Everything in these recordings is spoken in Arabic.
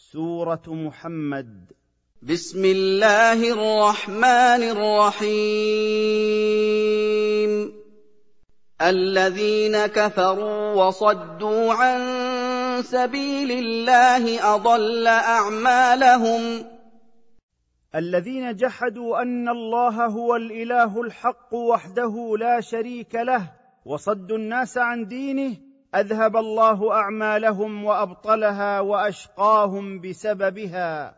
سورة محمد. بسم الله الرحمن الرحيم. الذين كفروا وصدوا عن سبيل الله أضل أعمالهم. الذين جحدوا أن الله هو الإله الحق وحده لا شريك له وصدوا الناس عن دينه أذهب الله أعمالهم وأبطلها وأشقاهم بسببها.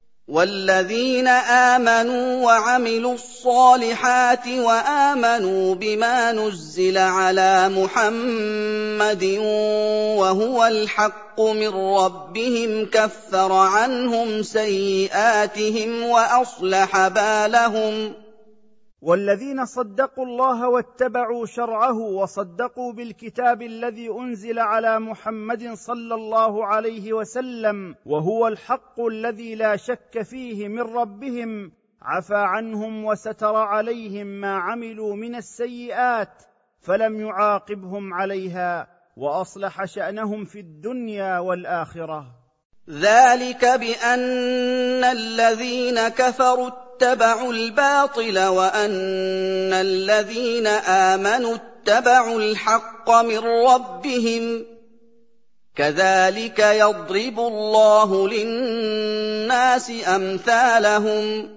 والذين آمنوا وعملوا الصالحات وآمنوا بما نزل على محمد وهو الحق من ربهم كفر عنهم سيئاتهم وأصلح بالهم. والذين صدقوا الله واتبعوا شرعه وصدقوا بالكتاب الذي أنزل على محمد صلى الله عليه وسلم وهو الحق الذي لا شك فيه من ربهم عفى عنهم وستر عليهم ما عملوا من السيئات فلم يعاقبهم عليها وأصلح شأنهم في الدنيا والآخرة. ذلك بأن الذين كفروا اتبعوا الباطل وأن الذين آمنوا اتبعوا الحق من ربهم كذلك يضرب الله للناس أمثالهم.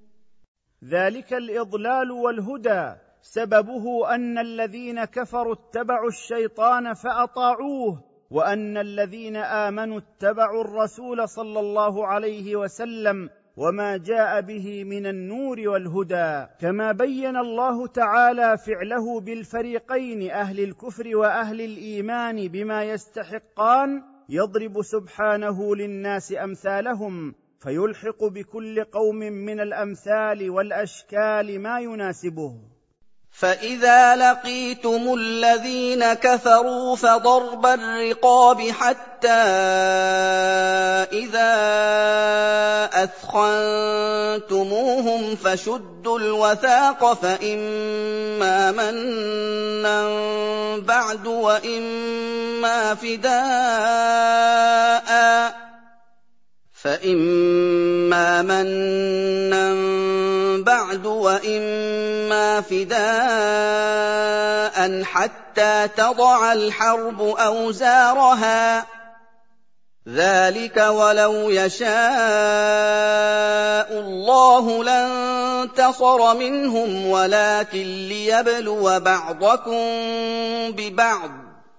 ذلك الإضلال والهدى سببه أن الذين كفروا اتبعوا الشيطان فأطاعوه وأن الذين آمنوا اتبعوا الرسول صلى الله عليه وسلم وما جاء به من النور والهدى، كما بين الله تعالى فعله بالفريقين أهل الكفر وأهل الإيمان بما يستحقان يضرب سبحانه للناس أمثالهم فيلحق بكل قوم من الأمثال والأشكال ما يناسبه. فإذا لقيتم الذين كفروا فضرب الرقاب حتى إذا أثخنتموهم فشدوا الوثاق فإما منا بعد وإما فداء حتى تضع الحرب أوزارها. ذلك ولو يشاء الله لانتصر منهم ولكن ليبلو بعضكم ببعض.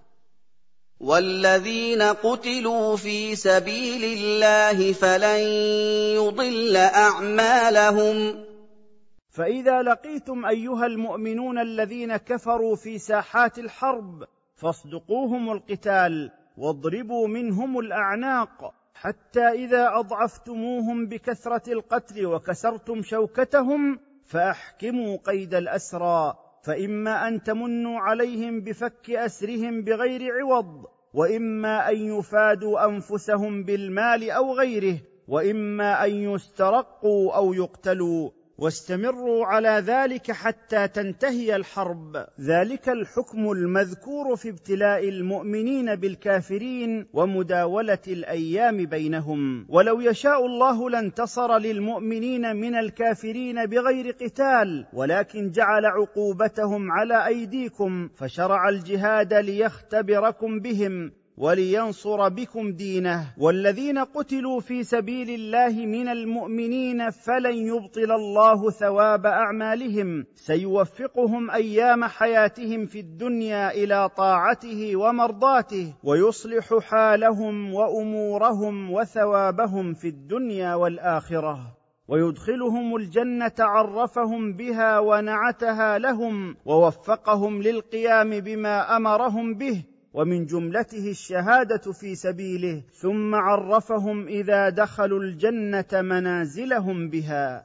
والذين قتلوا في سبيل الله فلن يضل أعمالهم. فإذا لقيتم أيها المؤمنون الذين كفروا في ساحات الحرب فاصدقوهم القتال واضربوا منهم الأعناق حتى إذا أضعفتموهم بكثرة القتل وكسرتم شوكتهم فأحكموا قيد الأسرى، فإما أن تمنوا عليهم بفك أسرهم بغير عوض وإما أن يفادوا أنفسهم بالمال أو غيره وإما أن يسترقوا أو يقتلوا، واستمروا على ذلك حتى تنتهي الحرب. ذلك الحكم المذكور في ابتلاء المؤمنين بالكافرين ومداولة الأيام بينهم. ولو يشاء الله لانتصر للمؤمنين من الكافرين بغير قتال ولكن جعل عقوبتهم على أيديكم فشرع الجهاد ليختبركم بهم ولينصر بكم دينه. والذين قتلوا في سبيل الله من المؤمنين فلن يبطل الله ثواب أعمالهم، سيوفقهم أيام حياتهم في الدنيا إلى طاعته ومرضاته ويصلح حالهم وأمورهم وثوابهم في الدنيا والآخرة ويدخلهم الجنة عرفهم بها ونعتها لهم ووفقهم للقيام بما أمرهم به ومن جملته الشهادة في سبيله، ثم عرفهم إذا دخلوا الجنة منازلهم بها.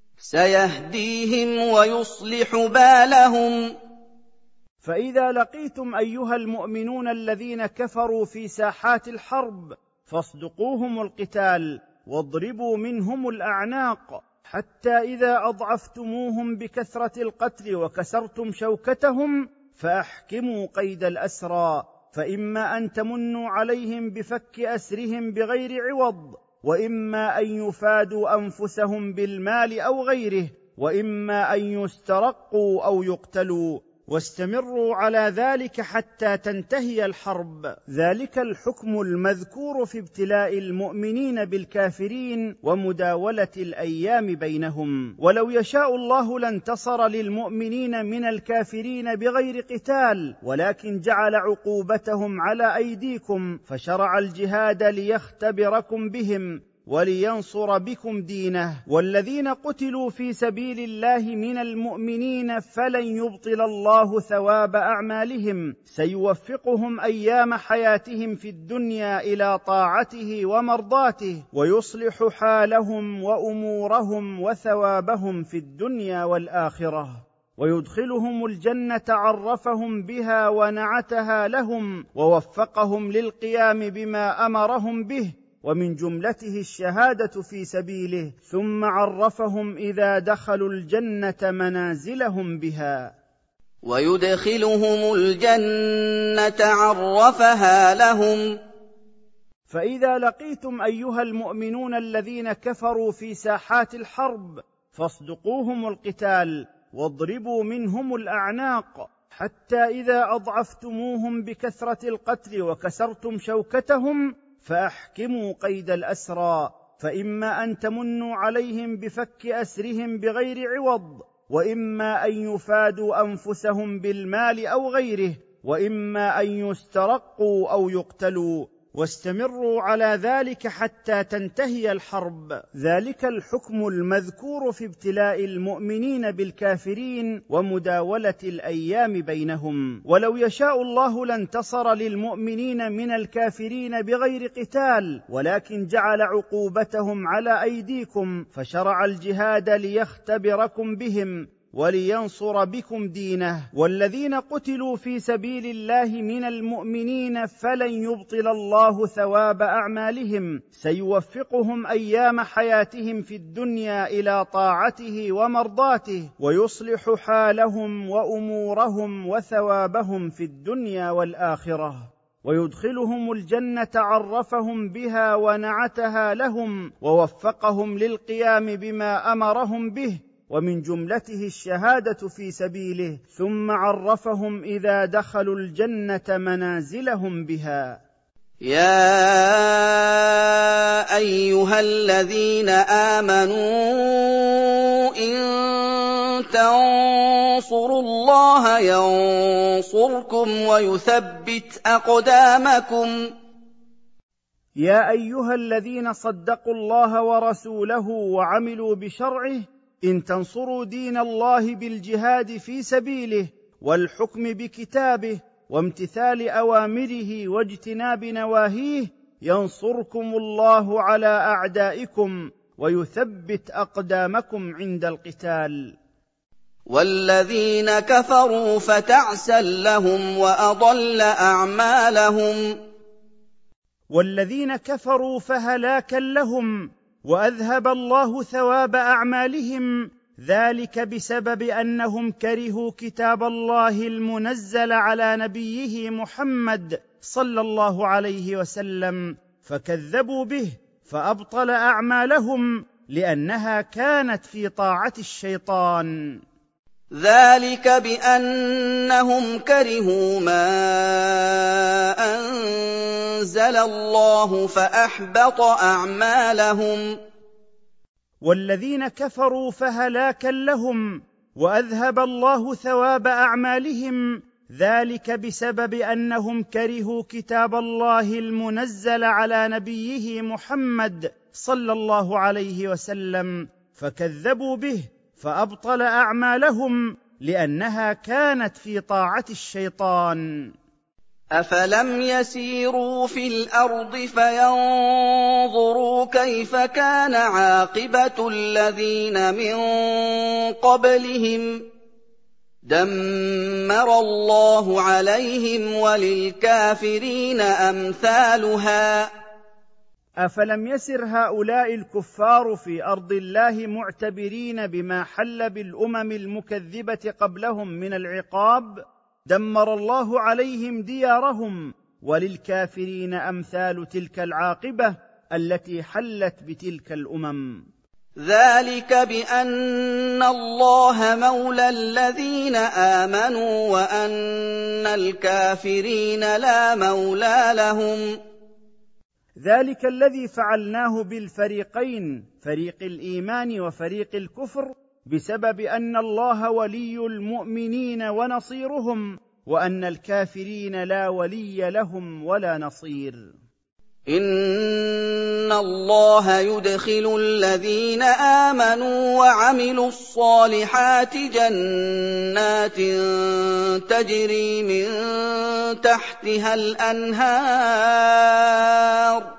سيهديهم ويصلح بالهم. فإذا لقيتم أيها المؤمنون الذين كفروا في ساحات الحرب فاصدقوهم القتال واضربوا منهم الأعناق حتى إذا أضعفتموهم بكثرة القتل وكسرتم شوكتهم فأحكموا قيد الأسرى، فإما أن تمنوا عليهم بفك أسرهم بغير عوض واما ان يفادوا انفسهم بالمال او غيره، واما ان يسترقوا او يقتلوا، واستمروا على ذلك حتى تنتهي الحرب. ذلك الحكم المذكور في ابتلاء المؤمنين بالكافرين ومداولة الأيام بينهم. ولو يشاء الله لانتصر للمؤمنين من الكافرين بغير قتال، ولكن جعل عقوبتهم على أيديكم، فشرع الجهاد ليختبركم بهم ولينصر بكم دينه. والذين قتلوا في سبيل الله من المؤمنين فلن يبطل الله ثواب أعمالهم، سيوفقهم أيام حياتهم في الدنيا إلى طاعته ومرضاته، ويصلح حالهم وأمورهم وثوابهم في الدنيا والآخرة، ويدخلهم الجنة عرفهم بها ونعتها لهم، ووفقهم للقيام بما أمرهم به، ومن جملته الشهادة في سبيله، ثم عرفهم إذا دخلوا الجنة منازلهم بها. ويدخلهم الجنة عرفها لهم. فإذا لقيتم أيها المؤمنون الذين كفروا في ساحات الحرب فاصدقوهم القتال، واضربوا منهم الأعناق، حتى إذا أضعفتموهم بكثرة القتل وكسرتم شوكتهم فأحكموا قيد الأسرى، فإما أن تمنوا عليهم بفك أسرهم بغير عوض، وإما أن يفادوا أنفسهم بالمال أو غيره، وإما أن يسترقوا أو يقتلوا، واستمروا على ذلك حتى تنتهي الحرب. ذلك الحكم المذكور في ابتلاء المؤمنين بالكافرين ومداولة الأيام بينهم. ولو يشاء الله لانتصر للمؤمنين من الكافرين بغير قتال، ولكن جعل عقوبتهم على أيديكم، فشرع الجهاد ليختبركم بهم ولينصر بكم دينه. والذين قتلوا في سبيل الله من المؤمنين فلن يبطل الله ثواب أعمالهم، سيوفقهم أيام حياتهم في الدنيا إلى طاعته ومرضاته، ويصلح حالهم وأمورهم وثوابهم في الدنيا والآخرة، ويدخلهم الجنة عرفهم بها ونعتها لهم، ووفقهم للقيام بما أمرهم به، ومن جملته الشهادة في سبيله، ثم عرفهم إذا دخلوا الجنة منازلهم بها. يا أيها الذين آمنوا إن تنصروا الله ينصركم ويثبت أقدامكم. يا أيها الذين صدقوا الله ورسوله وعملوا بشرعه، إن تنصروا دين الله بالجهاد في سبيله والحكم بكتابه وامتثال أوامره واجتناب نواهيه، ينصركم الله على أعدائكم ويثبت أقدامكم عند القتال. والذين كفروا فتعسا لهم وأضل أعمالهم. والذين كفروا فهلاكا لهم وأذهب الله ثواب أعمالهم، ذلك بسبب أنهم كرهوا كتاب الله المنزل على نبيه محمد صلى الله عليه وسلم، فكذبوا به فأبطل أعمالهم لأنها كانت في طاعة الشيطان. ذلك بأنهم كرهوا ما أنزل الله فأحبط أعمالهم. والذين كفروا فهلاكا لهم وأذهب الله ثواب أعمالهم، ذلك بسبب أنهم كرهوا كتاب الله المنزل على نبيه محمد صلى الله عليه وسلم، فكذبوا به فأبطل أعمالهم لأنها كانت في طاعة الشيطان. أفلم يسيروا في الأرض فينظروا كيف كان عاقبة الذين من قبلهم دمر الله عليهم وللكافرين أمثالها. أفلم يسر هؤلاء الكفار في أرض الله معتبرين بما حل بالأمم المكذبة قبلهم من العقاب؟ دمر الله عليهم ديارهم، وللكافرين أمثال تلك العاقبة، التي حلت بتلك الأمم. ذلك بأن الله مولى الذين آمنوا وأن الكافرين لا مولى لهم. ذلك الذي فعلناه بالفريقين، فريق الإيمان وفريق الكفر، بسبب أن الله ولي المؤمنين ونصيرهم، وأن الكافرين لا ولي لهم ولا نصير. إن الله يدخل الذين آمنوا وعملوا الصالحات جنات تجري من تحتها الأنهار،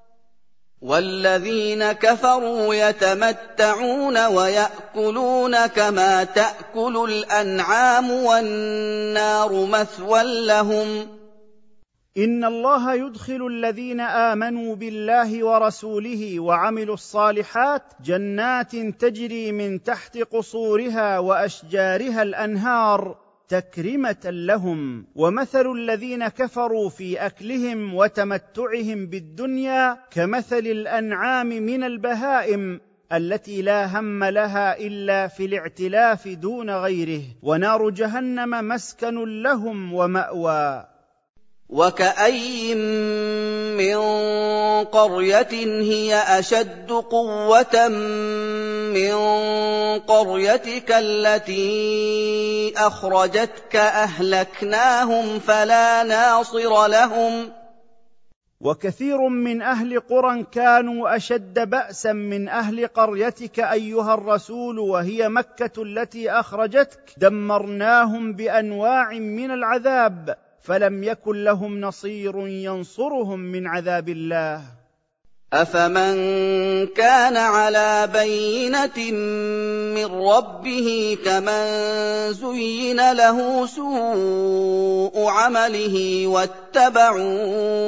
والذين كفروا يتمتعون ويأكلون كما تأكل الأنعام والنار مثوى لهم. إن الله يدخل الذين آمنوا بالله ورسوله وعملوا الصالحات جنات تجري من تحت قصورها وأشجارها الأنهار تكرمة لهم. ومثل الذين كفروا في أكلهم وتمتعهم بالدنيا كمثل الأنعام من البهائم التي لا هم لها إلا في الاعتلاف دون غيره، ونار جهنم مسكن لهم ومأوى. وكأي من قرية هي أشد قوة من قريتك التي أخرجتك أهلكناهم فلا ناصر لهم. وكثير من أهل قرى كانوا أشد بأسا من أهل قريتك أيها الرسول، وهي مكة التي أخرجتك، دمرناهم بأنواع من العذاب فلم يكن لهم نصير ينصرهم من عذاب الله. أفمن كان على بينة من ربه كمن زين له سوء عمله واتبعوا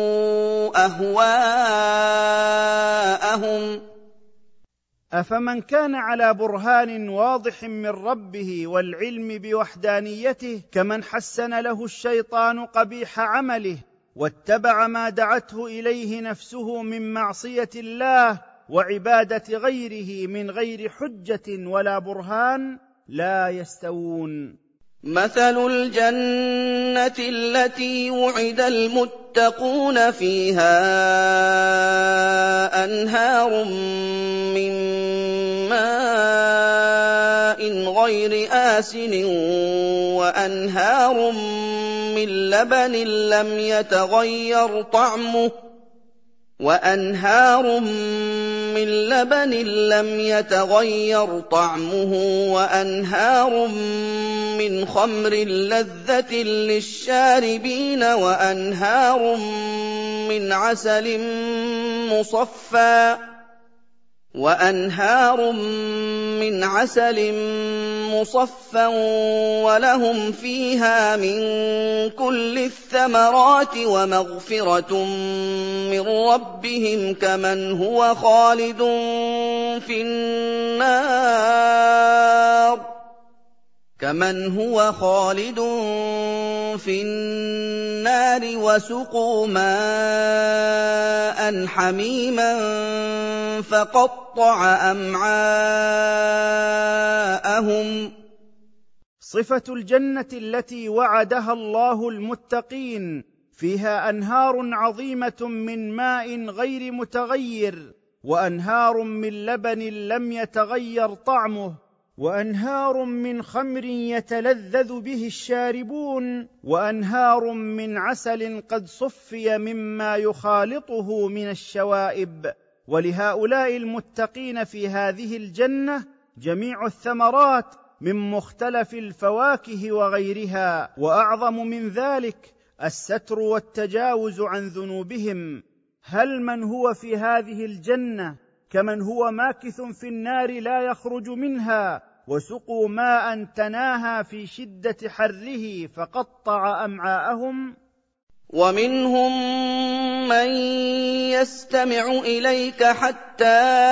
أهواءهم. أفمن كان على برهان واضح من ربه والعلم بوحدانيته كمن حسن له الشيطان قبيح عمله واتبع ما دعته إليه نفسه من معصية الله وعبادة غيره من غير حجة ولا برهان، لا يستوون. مثل الجنة التي وعد المتقون فيها أنهار من ماء غير آسن وأنهار من لبن لم يتغير طعمه وأنهار من خمر لذة للشاربين وأنهار من عسل مصفى ولهم فيها من كل الثمرات ومغفرة من ربهم كمن هو خالد في النار وسقوا ماء حميما فقطع أمعاءهم. صفة الجنة التي وعدها الله المتقين فيها أنهار عظيمة من ماء غير متغير، وأنهار من لبن لم يتغير طعمه، وأنهار من خمر يتلذذ به الشاربون، وأنهار من عسل قد صفي مما يخالطه من الشوائب. ولهؤلاء المتقين في هذه الجنة جميع الثمرات من مختلف الفواكه وغيرها، وأعظم من ذلك الستر والتجاوز عن ذنوبهم. هل من هو في هذه الجنة كمن هو ماكث في النار لا يخرج منها، وسقوا ماء تناهى في شدة حره فقطع أمعاءهم؟ ومنهم من يستمع إليك حتى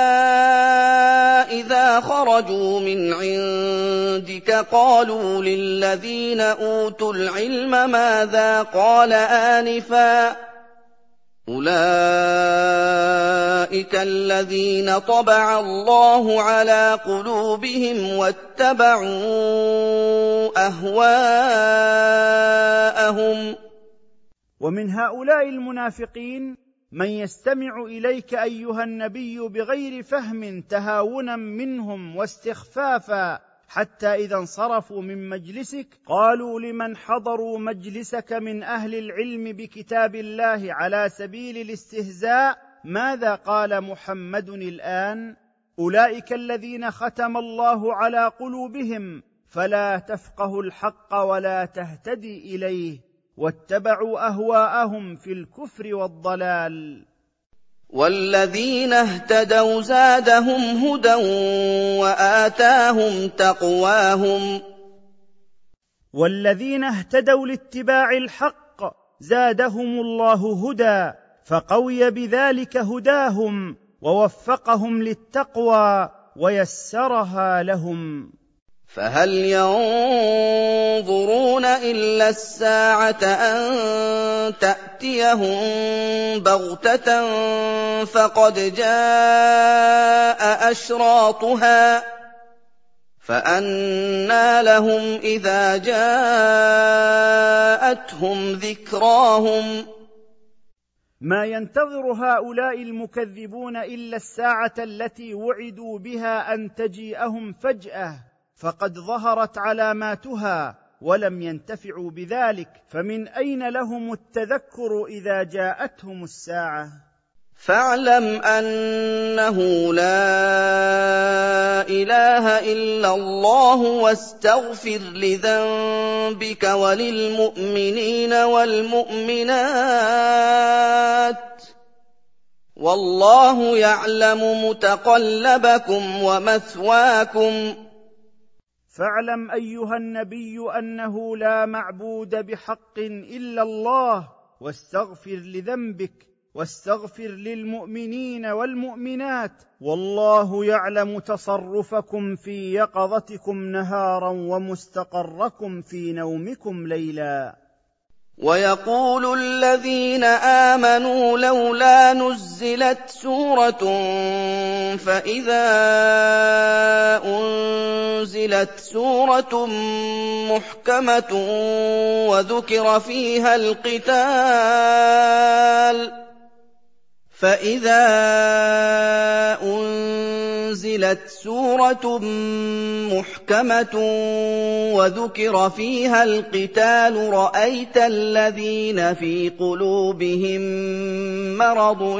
إذا خرجوا من عندك قالوا للذين أوتوا العلم ماذا قال آنفا أولئك أُولَٰئِكَ الَّذِينَ طَبَعَ اللَّهُ عَلَىٰ قُلُوبِهِمْ وَاتَّبَعُوا أَهْوَاءَهُمْ. ومن هؤلاء المنافقين من يستمع إليك أيها النبي بغير فهم تهاونا منهم واستخفافا، حتى إذا انصرفوا من مجلسك قالوا لمن حضروا مجلسك من أهل العلم بكتاب الله على سبيل الاستهزاء: ماذا قال محمد الآن؟ أولئك الذين ختم الله على قلوبهم فلا تفقه الحق ولا تهتدي إليه، واتبعوا أهواءهم في الكفر والضلال. وَالَّذِينَ اهْتَدَوْا زَادَهُمْ هُدًى وَآتَاهُمْ تَقْوَاهُمْ. والذين اهتدوا لاتباع الحق زادهم الله هدى، فقوي بذلك هداهم ووفقهم للتقوى ويسرها لهم. فهل ينظرون إلا الساعة أن تأتيهم بغتة فقد جاء أشراطها، فأنى لهم إذا جاءتهم ذكراهم. ما ينتظر هؤلاء المكذبون إلا الساعة التي وعدوا بها أن تجيئهم فجأة، فقد ظهرت علاماتها ولم ينتفعوا بذلك، فمن أين لهم التذكر إذا جاءتهم الساعة؟ فاعلم أنه لا إله إلا الله واستغفر لذنبك وللمؤمنين والمؤمنات، والله يعلم متقلبكم ومثواكم. فاعلم أيها النبي أنه لا معبود بحق إلا الله، واستغفر لذنبك واستغفر للمؤمنين والمؤمنات، والله يعلم تصرفكم في يقظتكم نهارا ومستقركم في نومكم ليلا. ويقول الذين آمنوا لولا نزلت سورة، فإذا أنزلت سورة محكمة وذكر فيها القتال رأيت الذين في قلوبهم مرض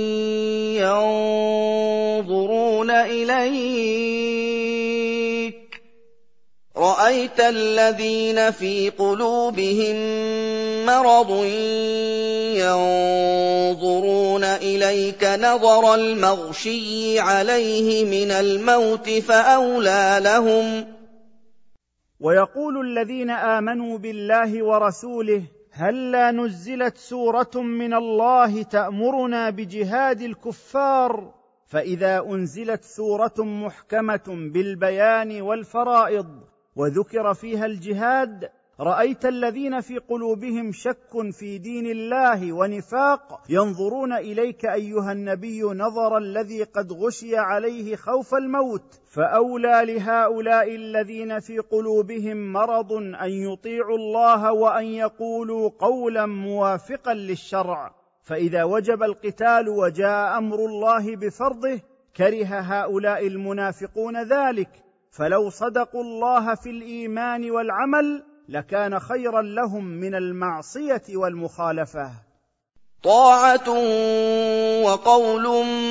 ينظرون إليك نظر المغشي عليه من الموت فأولى لهم. ويقول الذين آمنوا بالله ورسوله: هلّا نزلت سورة من الله تأمرنا بجهاد الكفار؟ فإذا أنزلت سورة محكمة بالبيان والفرائض وذكر فيها الجهاد، رأيت الذين في قلوبهم شك في دين الله ونفاق ينظرون إليك أيها النبي نظر الذي قد غشي عليه خوف الموت، فأولى لهؤلاء الذين في قلوبهم مرض أن يطيعوا الله وأن يقولوا قولا موافقا للشرع. فإذا وجب القتال وجاء أمر الله بفرضه كره هؤلاء المنافقون ذلك، فلو صدقوا الله في الإيمان والعمل لكان خيرا لهم من المعصية والمخالفة. طاعة وقول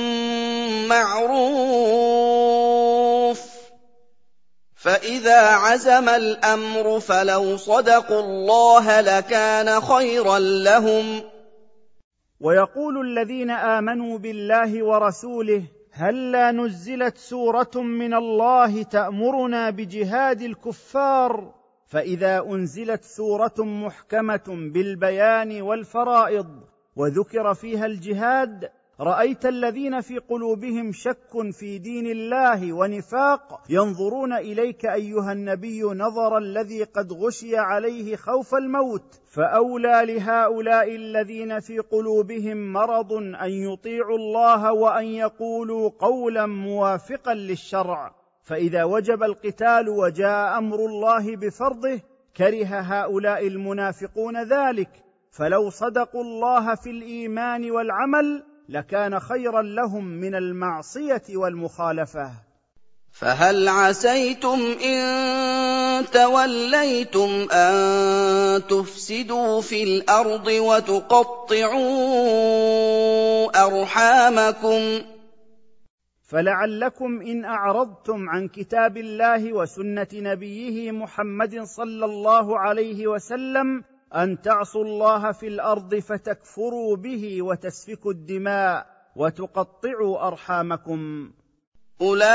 معروف، فإذا عزم الأمر فلو صدقوا الله لكان خيرا لهم. ويقول الذين آمنوا بالله ورسوله: هلّا نزلت سورة من الله تأمرنا بجهاد الكفار؟ فإذا أنزلت سورة محكمة بالبيان والفرائض وذكر فيها الجهاد، رأيت الذين في قلوبهم شك في دين الله ونفاق ينظرون إليك أيها النبي نظر الذي قد غشي عليه خوف الموت، فأولى لهؤلاء الذين في قلوبهم مرض أن يطيعوا الله وأن يقولوا قولا موافقا للشرع. فإذا وجب القتال وجاء أمر الله بفرضه كره هؤلاء المنافقون ذلك، فلو صدقوا الله في الإيمان والعمل لكان خيرا لهم من المعصية والمخالفة. فهل عسيتم إن توليتم أن تفسدوا في الأرض وتقطعوا أرحامكم؟ فلعلكم إن أعرضتم عن كتاب الله وسنة نبيه محمد صلى الله عليه وسلم أن تعصوا الله في الأرض فتكفروا به وتسفكوا الدماء وتقطعوا أرحامكم. أولئك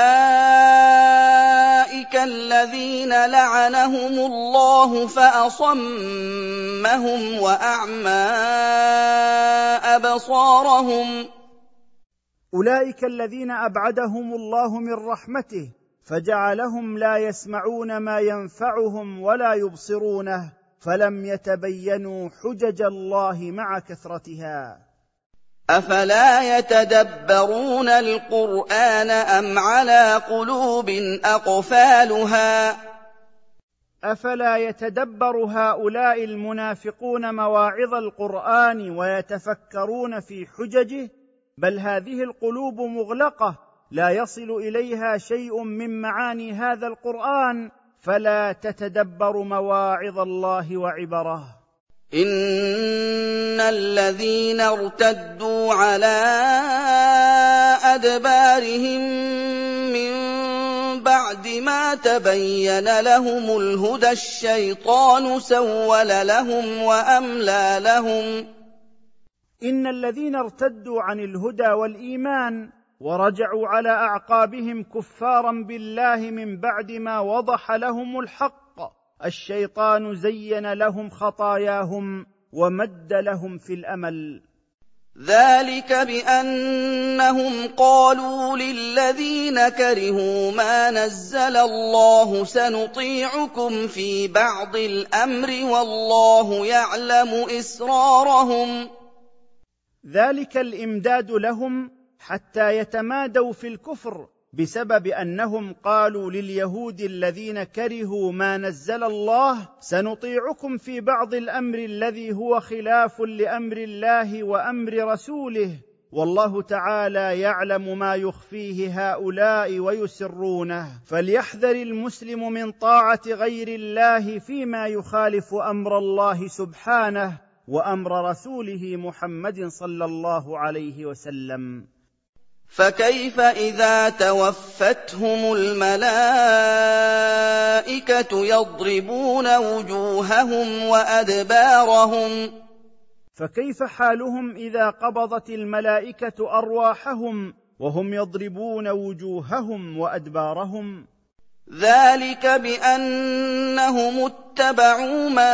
الذين لعنهم الله فأصمهم وأعمى أبصارهم. أولئك الذين أبعدهم الله من رحمته فجعلهم لا يسمعون ما ينفعهم ولا يبصرونه، فلم يتبينوا حجج الله مع كثرتها. أفلا يتدبرون القرآن أم على قلوب أقفالها؟ أفلا يتدبر هؤلاء المنافقون مواعظ القرآن ويتفكرون في حججه؟ بل هذه القلوب مغلقة لا يصل إليها شيء من معاني هذا القرآن، فلا تتدبر مواعظ الله وعبره. إن الذين ارتدوا على أدبارهم من بعد ما تبين لهم الهدى الشيطان سول لهم وأملى لهم. إن الذين ارتدوا عن الهدى والإيمان ورجعوا على أعقابهم كفارا بالله من بعد ما وضح لهم الحق، الشيطان زين لهم خطاياهم ومد لهم في الأمل. ذلك بأنهم قالوا للذين كرهوا ما نزل الله سنطيعكم في بعض الأمر والله يعلم إسرارهم. ذلك الإمداد لهم حتى يتمادوا في الكفر بسبب أنهم قالوا لليهود الذين كرهوا ما نزل الله سنطيعكم في بعض الأمر الذي هو خلاف لأمر الله وأمر رسوله، والله تعالى يعلم ما يخفيه هؤلاء ويسرونه، فليحذر المسلم من طاعة غير الله فيما يخالف أمر الله سبحانه وأمر رسوله محمد صلى الله عليه وسلم. فكيف إذا توفتهم الملائكة يضربون وجوههم وأدبارهم؟ فكيف حالهم إذا قبضت الملائكة أرواحهم وهم يضربون وجوههم وأدبارهم؟ ذلك بأنهم اتبعوا ما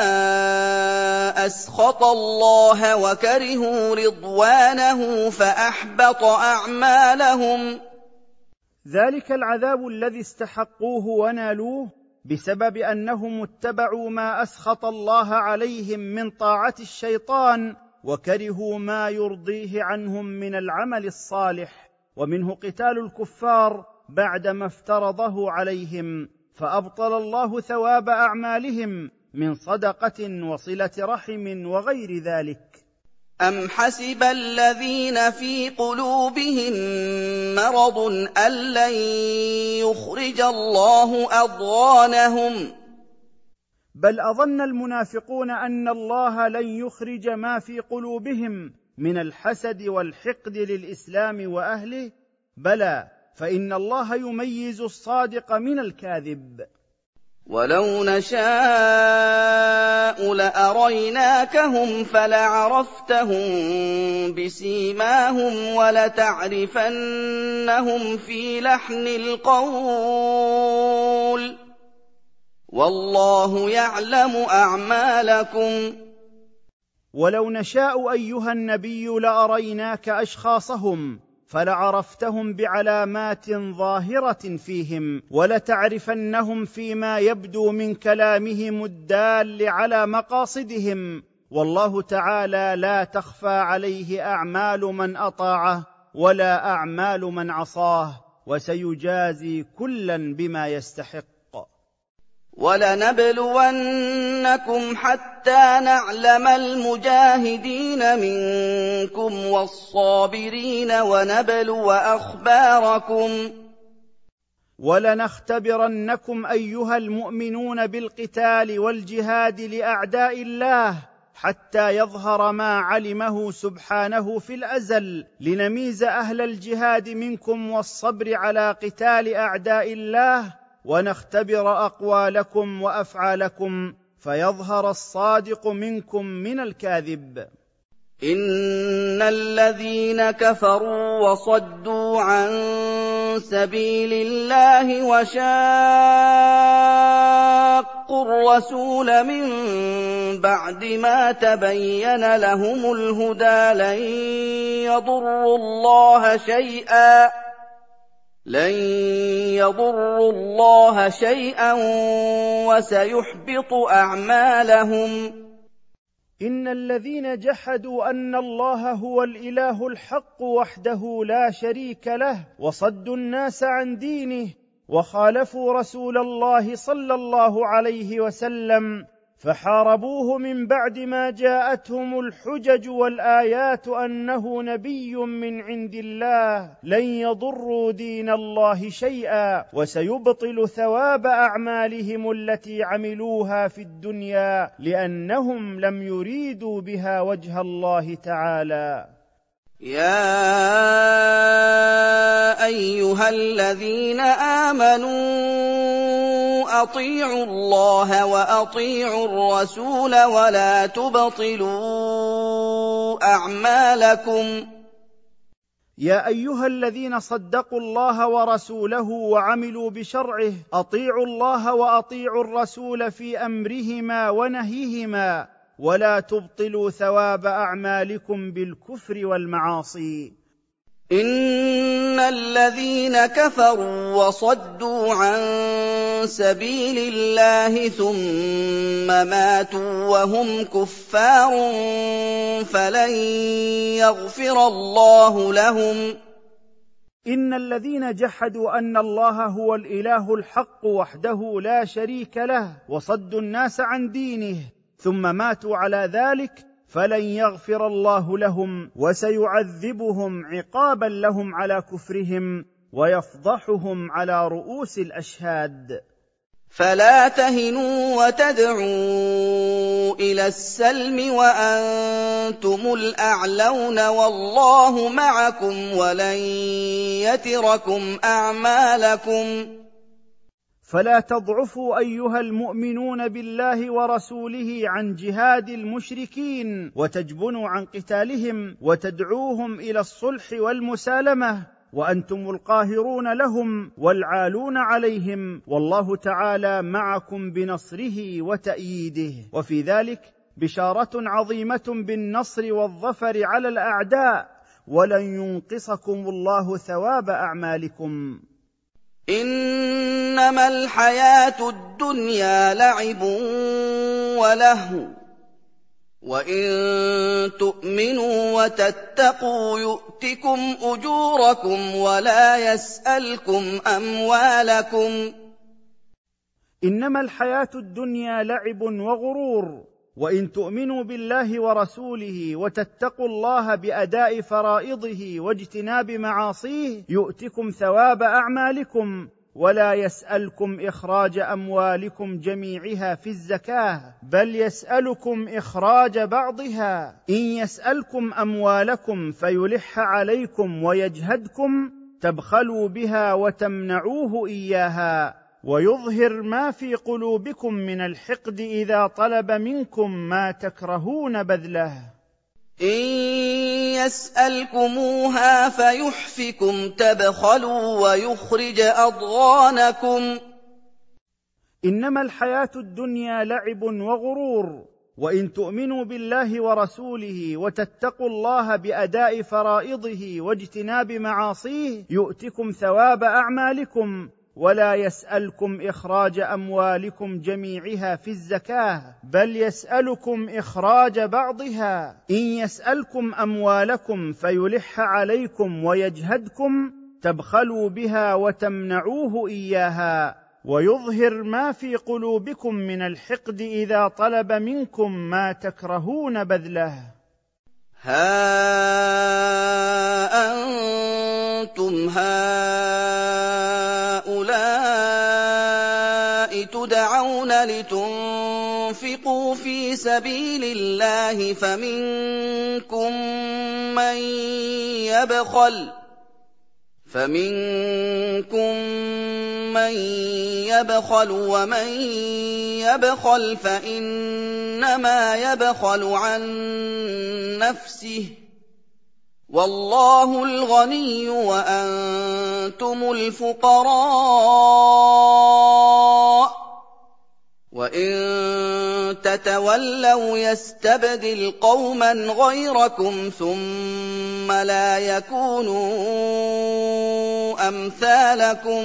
أسخط الله وكرهوا رضوانه فأحبط أعمالهم. ذلك العذاب الذي استحقوه ونالوه بسبب أنهم اتبعوا ما أسخط الله عليهم من طاعة الشيطان وكرهوا ما يرضيه عنهم من العمل الصالح، ومنه قتال الكفار بعدما افترضه عليهم، فأبطل الله ثواب أعمالهم من صدقة وصلة رحم وغير ذلك. أم حسب الذين في قلوبهم مرض أن لن يخرج الله أضغانهم؟ بل أظن المنافقون أن الله لن يخرج ما في قلوبهم من الحسد والحقد للإسلام وأهله. بلى، فإن الله يميز الصادق من الكاذب. ولو نشاء لأريناكهم فلعرفتهم بسيماهم ولتعرفنهم في لحن القول والله يعلم أعمالكم. ولو نشاء أيها النبي لأريناك أشخاصهم فلعرفتهم بعلامات ظاهرة فيهم، ولتعرفنهم فيما يبدو من كلامهم الدال على مقاصدهم، والله تعالى لا تخفى عليه أعمال من أطاعه ولا أعمال من عصاه، وسيجازي كلا بما يستحق. وَلَنَبْلُوَنَّكُمْ حَتَّىٰ نَعْلَمَ الْمُجَاهِدِينَ مِنكُمْ وَالصَّابِرِينَ وَنَبْلُوَ أَخْبَارَكُمْ ولنختبرنكم أيها المؤمنون بالقتال والجهاد لأعداء الله حتى يظهر ما علمه سبحانه في الأزل، لنميز أهل الجهاد منكم والصبر على قتال أعداء الله، ونختبر أقوالكم وأفعالكم فيظهر الصادق منكم من الكاذب. إِنَّ الَّذِينَ كَفَرُوا وَصَدُّوا عَن سَبِيلِ اللَّهِ وَشَاقُّوا الرَّسُولَ مِن بَعْدِ مَا تَبَيَّنَ لَهُمُ الْهُدَىٰ لَن يَضُرُّوا اللَّهَ شَيْئًا وَسَيُحْبِطُ أَعْمَالَهُمْ. إن الذين جحدوا أن الله هو الإله الحق وحده لا شريك له، وصدوا الناس عن دينه، وخالفوا رسول الله صلى الله عليه وسلم، فحاربوه من بعد ما جاءتهم الحجج والآيات أنه نبي من عند الله، لن يضروا دين الله شيئا، وسيبطل ثواب أعمالهم التي عملوها في الدنيا، لأنهم لم يريدوا بها وجه الله تعالى. يا أيها الذين آمنوا أطيعوا الله وأطيعوا الرسول ولا تبطلوا أعمالكم. يا أيها الذين صدقوا الله ورسوله وعملوا بشرعه، أطيعوا الله وأطيعوا الرسول في أمرهما ونهيهما، ولا تبطلوا ثواب أعمالكم بالكفر والمعاصي. إِنَّ الَّذِين كَفَرُوا وَصَدُّوا عَن سَبِيلِ اللَّهِ ثُمَّ مَاتُوا وَهُمْ كُفَّارٌ فَلَن يَغْفِرَ اللَّهُ لَهُمْ. إن الذين جحدوا أن الله هو الإله الحق وحده لا شريك له، وصدوا الناس عن دينه، ثم ماتوا على ذلك، فلن يغفر الله لهم، وسيعذبهم عقابا لهم على كفرهم، ويفضحهم على رؤوس الأشهاد. فلا تهنوا وتدعوا إلى السلم وأنتم الأعلون والله معكم ولن يتركم أعمالكم. فلا تضعفوا أيها المؤمنون بالله ورسوله عن جهاد المشركين، وتجبنوا عن قتالهم، وتدعوهم إلى الصلح والمسالمة، وأنتم القاهرون لهم والعالون عليهم، والله تعالى معكم بنصره وتأييده. وفي ذلك بشارة عظيمة بالنصر والظفر على الأعداء، ولن ينقصكم الله ثواب أعمالكم. إنما الحياة الدنيا لعب ولهو، وإن تؤمنوا وتتقوا يؤتكم أجوركم ولا يسألكم أموالكم. إنما الحياة الدنيا لعب وغرور، وإن تؤمنوا بالله ورسوله وتتقوا الله بأداء فرائضه واجتناب معاصيه يؤتكم ثواب أعمالكم، ولا يسألكم إخراج أموالكم جميعها في الزكاة، بل يسألكم إخراج بعضها. إن يسألكم أموالكم فيلح عليكم ويجهدكم تبخلوا بها وتمنعوه إياها، ويظهر ما في قلوبكم من الحقد إذا طلب منكم ما تكرهون بذله. إن يسألكموها فيحفكم تبخلوا ويخرج أضغانكم. إنما الحياة الدنيا لعب وغرور، وان تؤمنوا بالله ورسوله وتتقوا الله باداء فرائضه واجتناب معاصيه يؤتكم ثواب اعمالكم ولا يسألكم إخراج أموالكم جميعها في الزكاة، بل يسألكم إخراج بعضها. إن يسألكم أموالكم فيلح عليكم ويجهدكم تبخلوا بها وتمنعوه إياها، ويظهر ما في قلوبكم من الحقد إذا طلب منكم ما تكرهون بذله. ها أنتم هؤلاء تدعون لتنفقوا في سبيل الله فمنكم من يبخل ومن يبخل فإنما يبخل عن نفسه، والله الغني وأنتم الفقراء، وإن تتولوا يستبدل قوما غيركم ثم لا يكونوا أمثالكم.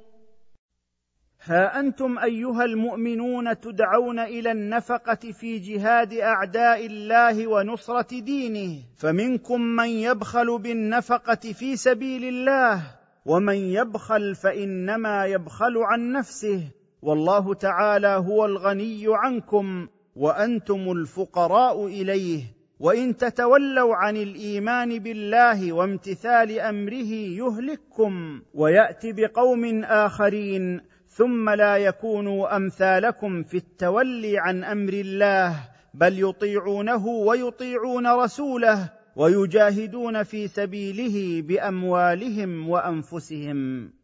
ها أنتم أيها المؤمنون تدعون إلى النفقة في جهاد أعداء الله ونصرة دينه، فمنكم من يبخل بالنفقة في سبيل الله، ومن يبخل فإنما يبخل عن نفسه، والله تعالى هو الغني عنكم وأنتم الفقراء إليه. وإن تتولوا عن الإيمان بالله وامتثال أمره يهلككم ويأتي بقوم آخرين ثم لا يكونوا أمثالكم في التولي عن أمر الله، بل يطيعونه ويطيعون رسوله ويجاهدون في سبيله بأموالهم وأنفسهم.